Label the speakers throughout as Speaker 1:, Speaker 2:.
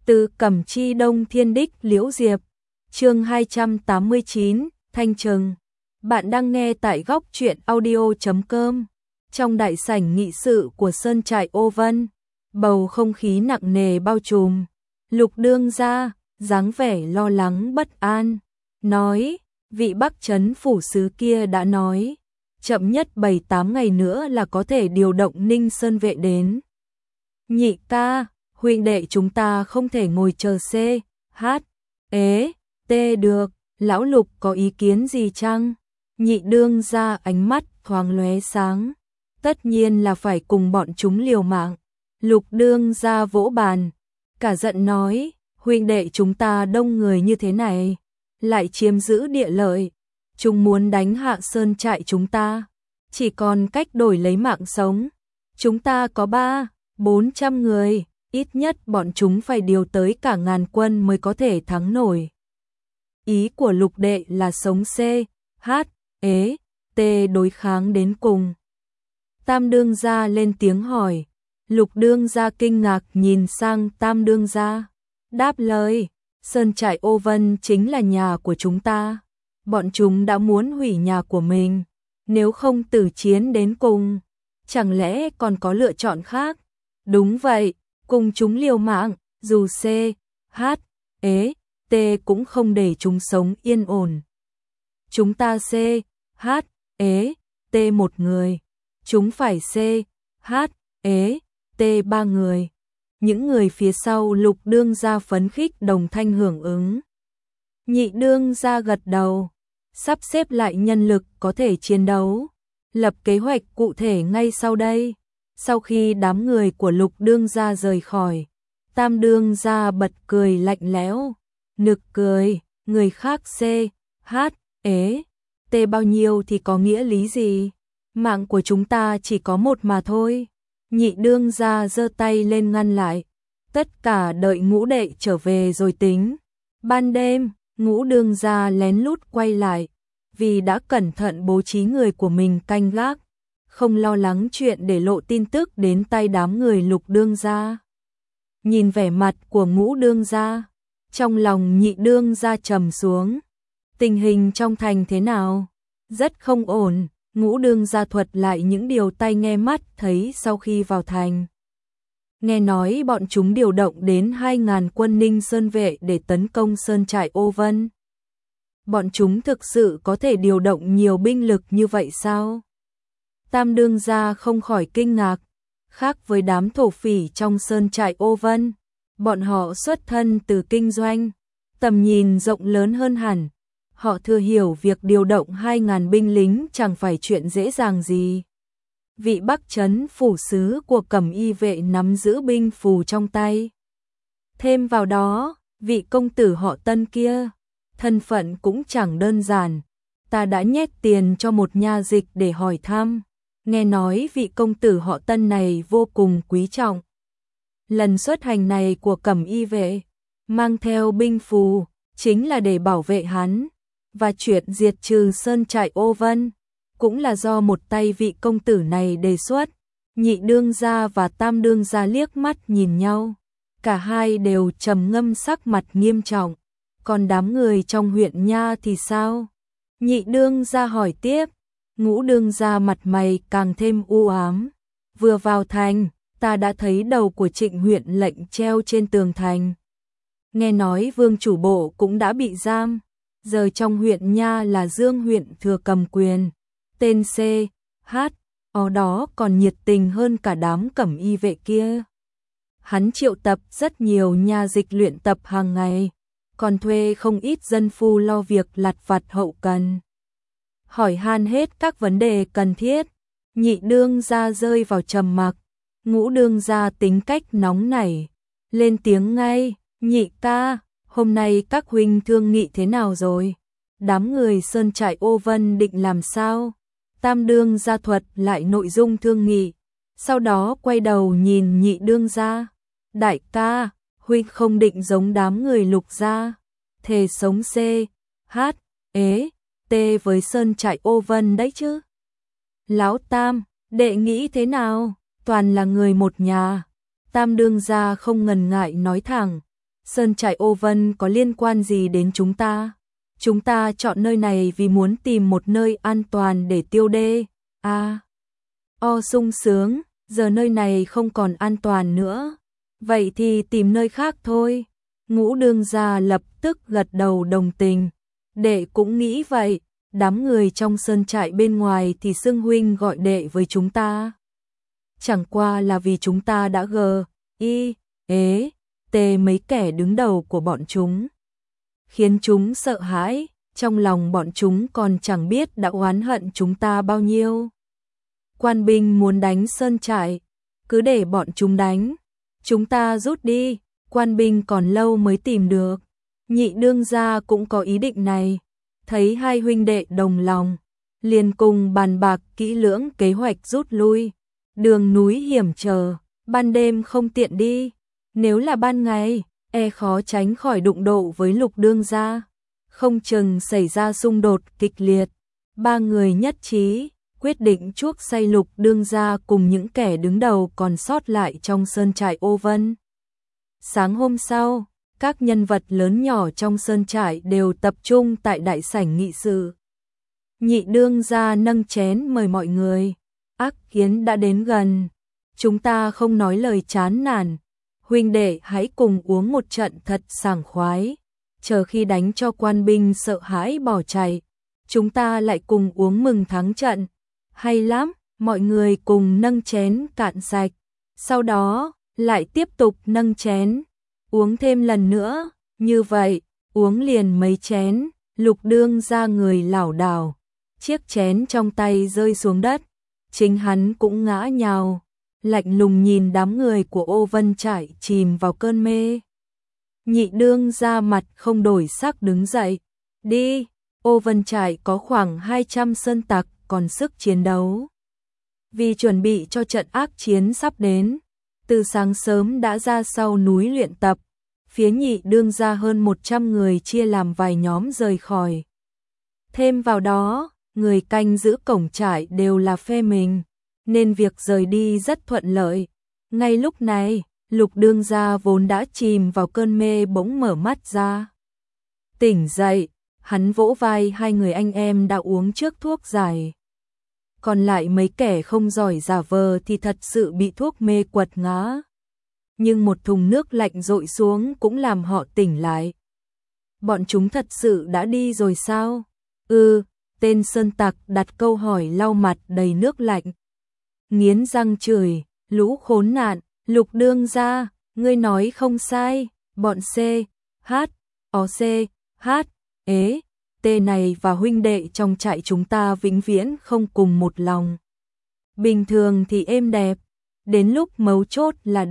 Speaker 1: Từ Cẩm Chi Đông Thiên Đích Liễu Diệp, chương 289, Thanh Trừng. Bạn đang nghe tại góc truyện audio.com. Trong đại sảnh nghị sự của Sơn Trại Ô Vân, bầu không khí nặng nề bao trùm. Lục Đương gia, dáng vẻ lo lắng bất an, nói, vị Bắc Trấn phủ sứ kia đã nói, chậm nhất 7-8 ngày nữa là có thể điều động Ninh Sơn vệ đến. Nhị ca, huynh đệ chúng ta không thể ngồi chờ C, H, T được, lão Lục có ý kiến gì chăng? Nhị đương gia ánh mắt thoáng lóe sáng, tất nhiên là phải cùng bọn chúng liều mạng. Lục đương gia vỗ bàn, cả giận nói, huynh đệ chúng ta đông người như thế này, lại chiếm giữ địa lợi, chúng muốn đánh hạ Sơn Trại chúng ta, chỉ còn cách đổi lấy mạng sống. Chúng ta có 300-400 người, ít nhất bọn chúng phải điều tới cả ngàn quân mới có thể thắng nổi. Ý của Lục đệ là sống C, H, T đối kháng đến cùng. Tam đương gia lên tiếng hỏi, Lục đương gia kinh ngạc nhìn sang Tam đương gia, đáp lời, Sơn Trại Ô Vân chính là nhà của chúng ta, bọn chúng đã muốn hủy nhà của mình, nếu không tử chiến đến cùng, chẳng lẽ còn có lựa chọn khác? Đúng vậy, cùng chúng liều mạng, dù C, H, T cũng không để chúng sống yên ổn. Chúng ta C, H, T một người, chúng phải C, H, T 3 người. Những người phía sau Lục đương gia phấn khích đồng thanh hưởng ứng. Nhị đương gia gật đầu, sắp xếp lại nhân lực có thể chiến đấu, lập kế hoạch cụ thể ngay sau đây. Sau khi đám người của Lục đương gia rời khỏi, Tam đương gia bật cười lạnh lẽo, nực cười, người khác C, H, T bao nhiêu thì có nghĩa lý gì? Mạng của chúng ta chỉ có một mà thôi. Nhị đương gia giơ tay lên ngăn lại, tất cả đợi Ngũ đệ trở về rồi tính. Ban đêm, Ngũ đương gia lén lút quay lại, vì đã cẩn thận bố trí người của mình canh gác, không lo lắng chuyện để lộ tin tức đến tay đám người Lục đương gia. Nhìn vẻ mặt của Ngũ đương gia, trong lòng Nhị đương gia trầm xuống. Tình hình trong thành thế nào? Rất không ổn. Ngũ đương gia thuật lại những điều tai nghe mắt thấy sau khi vào thành. Nghe nói bọn chúng điều động đến 2.000 quân Ninh Sơn vệ để tấn công Sơn Trại Ô Vân. Bọn chúng thực sự có thể điều động nhiều binh lực như vậy sao? Tam đương gia không khỏi kinh ngạc, khác với đám thổ phỉ trong Sơn Trại Ô Vân, bọn họ xuất thân từ kinh doanh, tầm nhìn rộng lớn hơn hẳn. Họ thừa hiểu việc điều động 2.000 binh lính chẳng phải chuyện dễ dàng gì. Vị Bắc Trấn phủ sứ của Cẩm Y vệ nắm giữ binh phù trong tay. Thêm vào đó, vị công tử họ Tân kia, thân phận cũng chẳng đơn giản. Ta đã nhét tiền cho một nha dịch để hỏi thăm. Nghe nói vị công tử họ Tân này vô cùng quý trọng. Lần xuất hành này của Cẩm Y vệ, mang theo binh phù, chính là để bảo vệ hắn. Và chuyện diệt trừ Sơn Trại Ô Vân cũng là do một tay vị công tử này đề xuất. Nhị đương gia và Tam đương gia liếc mắt nhìn nhau, cả hai đều trầm ngâm sắc mặt nghiêm trọng. Còn đám người trong huyện nha thì sao? Nhị đương gia hỏi tiếp. Ngũ đương gia mặt mày càng thêm u ám. Vừa vào thành, ta đã thấy đầu của Trịnh huyện lệnh treo trên tường thành. Nghe nói vương chủ bộ cũng đã bị giam. Giờ trong huyện nha là Dương huyện thừa cầm quyền, tên C, H, O đó còn nhiệt tình hơn cả đám Cẩm Y vệ kia. Hắn triệu tập rất nhiều nha dịch luyện tập hàng ngày, còn thuê không ít dân phu lo việc lặt vặt hậu cần. Hỏi han hết các vấn đề cần thiết, nhị đương gia rơi vào trầm mặc. Ngũ đương gia tính cách nóng nảy, lên tiếng ngay, nhị ca. Hôm nay các huynh thương nghị thế nào rồi? Đám người Sơn Trại Ô Vân định làm sao? Tam đương gia thuật lại nội dung thương nghị, sau đó quay đầu nhìn nhị đương gia. Đại ca, huynh không định giống đám người Lục gia, thề sống C, H, T với Sơn Trại Ô Vân đấy chứ? Lão Tam, đệ nghĩ thế nào? Toàn là người một nhà. Tam đương gia không ngần ngại nói thẳng. Sơn trại Ô Vân có liên quan gì đến chúng ta? Chúng ta chọn nơi này vì muốn tìm một nơi an toàn để tiêu đê. Sung sướng, giờ nơi này không còn an toàn nữa. Vậy thì tìm nơi khác thôi. Ngũ Đương gia lập tức gật đầu đồng tình. Đệ cũng nghĩ vậy, đám người trong sơn trại bên ngoài thì xưng huynh gọi đệ với chúng ta. Chẳng qua là vì chúng ta đã tê mấy kẻ đứng đầu của bọn chúng. Khiến chúng sợ hãi, trong lòng bọn chúng còn chẳng biết đã oán hận chúng ta bao nhiêu. Quan binh muốn đánh sơn trại, cứ để bọn chúng đánh. Chúng ta rút đi, quan binh còn lâu mới tìm được. Nhị Đương gia cũng có ý định này. Thấy hai huynh đệ đồng lòng, liền cùng bàn bạc kỹ lưỡng kế hoạch rút lui. Đường núi hiểm trở, ban đêm không tiện đi. Nếu là ban ngày, khó tránh khỏi đụng độ với Lục Đương gia. Không chừng xảy ra xung đột kịch liệt. Ba người nhất trí, quyết định chuốc say Lục Đương gia cùng những kẻ đứng đầu còn sót lại trong sơn trại Ô Vân. Sáng hôm sau, các nhân vật lớn nhỏ trong sơn trại đều tập trung tại đại sảnh nghị sự. Nhị Đương gia nâng chén mời mọi người. Ác kiến đã đến gần. Chúng ta không nói lời chán nản. Huynh đệ hãy cùng uống một trận thật sảng khoái. Chờ khi đánh cho quan binh sợ hãi bỏ chạy, chúng ta lại cùng uống mừng thắng trận. Hay lắm, mọi người cùng nâng chén cạn sạch. Sau đó, lại tiếp tục nâng chén. Uống thêm lần nữa, như vậy, uống liền mấy chén. Lục Đương gia người lảo đảo, chiếc chén trong tay rơi xuống đất. Chính hắn cũng ngã nhào, lạnh lùng nhìn đám người của Ô Vân trại chìm vào cơn mê. Nhị Đương gia mặt không đổi sắc đứng dậy. Đi, Ô Vân trại có khoảng 200 sơn tặc còn sức chiến đấu. Vì chuẩn bị cho trận ác chiến sắp đến, từ sáng sớm đã ra sau núi luyện tập. Phía Nhị Đương gia hơn 100 người chia làm vài nhóm rời khỏi. Thêm vào đó, người canh giữ cổng trại đều là phe mình, nên việc rời đi rất thuận lợi. Ngay lúc này, Lục Đương gia vốn đã chìm vào cơn mê bỗng mở mắt ra. Tỉnh dậy, hắn vỗ vai hai người anh em đã uống trước thuốc giải. Còn lại mấy kẻ không giỏi giả vờ thì thật sự bị thuốc mê quật ngã. Nhưng một thùng nước lạnh dội xuống cũng làm họ tỉnh lại. Bọn chúng thật sự đã đi rồi sao? Tên sơn tặc đặt câu hỏi lau mặt đầy nước lạnh. Nghiến răng chửi, lũ khốn nạn, Lục Đương gia, ngươi nói không sai, bọn T này và huynh đệ trong trại chúng ta vĩnh viễn không cùng một lòng. Bình thường thì êm đẹp, đến lúc mấu chốt là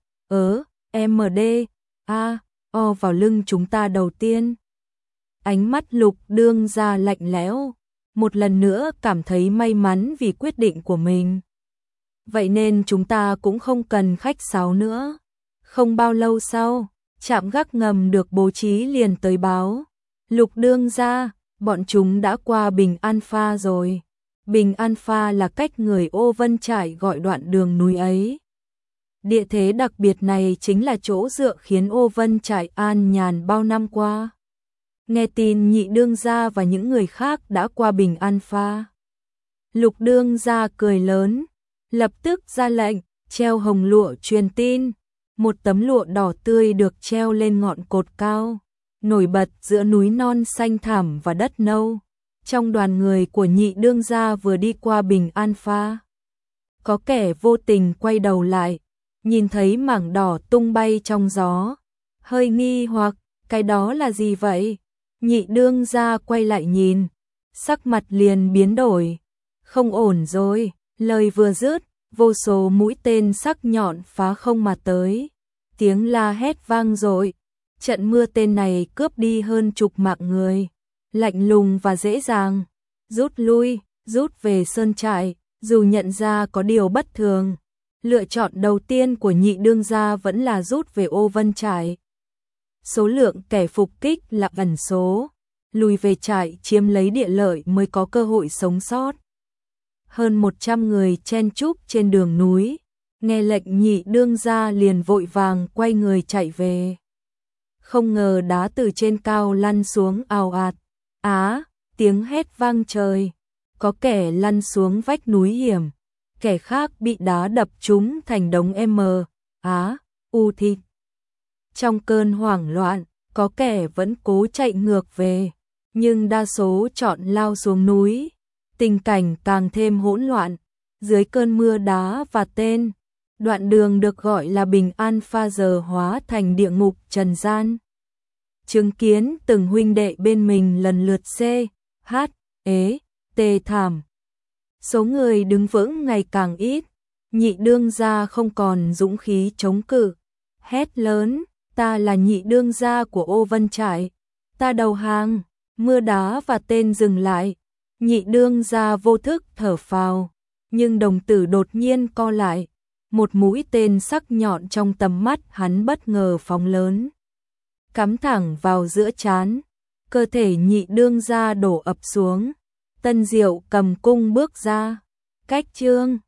Speaker 1: vào lưng chúng ta đầu tiên. Ánh mắt Lục Đương gia lạnh lẽo, một lần nữa cảm thấy may mắn vì quyết định của mình. Vậy nên chúng ta cũng không cần khách sáo nữa. Không bao lâu sau, trạm gác ngầm được bố trí liền tới báo. Lục Đương gia, bọn chúng đã qua Bình An Pha rồi. Bình An Pha là cách người Ô Vân trại gọi đoạn đường núi ấy. Địa thế đặc biệt này chính là chỗ dựa khiến Ô Vân trại an nhàn bao năm qua. Nghe tin Nhị Đương gia và những người khác đã qua Bình An Pha, Lục Đương gia cười lớn, lập tức ra lệnh, treo hồng lụa truyền tin. Một tấm lụa đỏ tươi được treo lên ngọn cột cao, nổi bật giữa núi non xanh thẳm và đất nâu. Trong đoàn người của Nhị Đương gia vừa đi qua Bình An Pha, có kẻ vô tình quay đầu lại, nhìn thấy mảng đỏ tung bay trong gió, hơi nghi hoặc, cái đó là gì vậy? Nhị Đương gia quay lại nhìn, sắc mặt liền biến đổi. Không ổn rồi, lời vừa dứt, vô số mũi tên sắc nhọn phá không mà tới. Tiếng la hét vang dội. Trận mưa tên này cướp đi hơn chục mạng người. Lạnh lùng và dễ dàng. Rút lui, rút về sơn trại, dù nhận ra có điều bất thường. Lựa chọn đầu tiên của Nhị Đương gia vẫn là rút về Ô Vân trại. Số lượng kẻ phục kích là ẩn số. Lùi về trại chiếm lấy địa lợi mới có cơ hội sống sót. Hơn 100 người chen chúc trên đường núi, nghe lệnh Nhị Đương gia liền vội vàng quay người chạy về. không ngờ đá từ trên cao lăn xuống ào ạt. Á, tiếng hét vang trời, có kẻ lăn xuống vách núi hiểm, kẻ khác bị đá đập trúng thành đống thịt. Trong cơn hoảng loạn, có kẻ vẫn cố chạy ngược về, nhưng đa số chọn lao xuống núi. Tình cảnh càng thêm hỗn loạn, dưới cơn mưa đá và tên, đoạn đường được gọi là Bình An Pha giờ hóa thành địa ngục trần gian. Chứng kiến từng huynh đệ bên mình lần lượt tê thảm. Số người đứng vững ngày càng ít, Nhị đương gia không còn dũng khí chống cự, hét lớn, ta là nhị đương gia của Ô Vân Trại, ta đầu hàng. Mưa đá và tên dừng lại, nhị đương gia vô thức thở phào, nhưng đồng tử đột nhiên co lại, một mũi tên sắc nhọn trong tầm mắt hắn bất ngờ phóng lớn, cắm thẳng vào giữa trán, cơ thể nhị đương gia đổ ập xuống. Tân Diệu cầm cung bước ra, cách Trương